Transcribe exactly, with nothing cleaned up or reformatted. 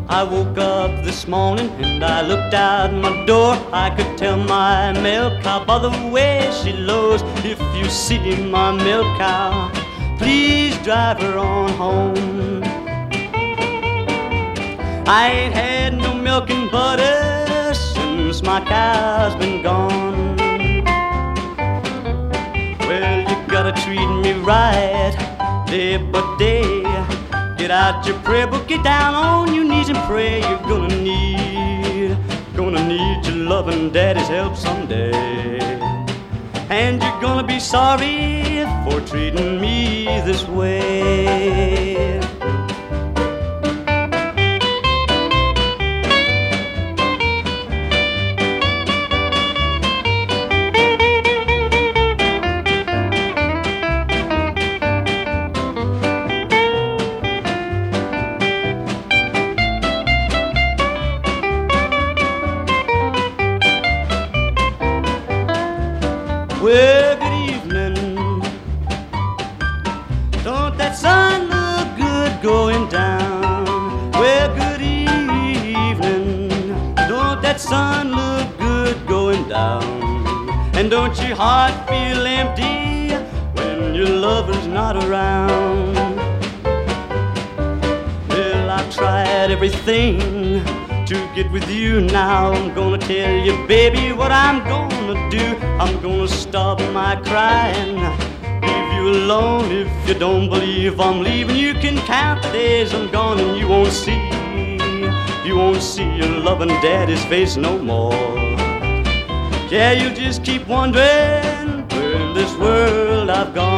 I woke up this morning and I looked out my door. I could tell my milk cow by the way she lows. If you see my milk cow, please drive her on home. I ain't had no milk and butter since my cow's been gone. Well, you gotta treat me right day by day. Get out your prayer book, get down on your knees and pray. You're gonna need, gonna need your loving daddy's help someday. And you're gonna be sorry for treating me this way. Well, good evening. Don't that sun look good going down? Well, good evening. Don't that sun look good going down? And don't your heart feel empty when your lover's not around? Well, I've tried everything to get with you now. I'm gonna tell you, baby, what I'm gonna do. I'm gonna stop my crying, leave you alone. If you don't believe I'm leaving, you can count the days I'm gone, and you won't see, you won't see your loving daddy's face no more. Yeah, you'll just keep wondering where in this world I've gone.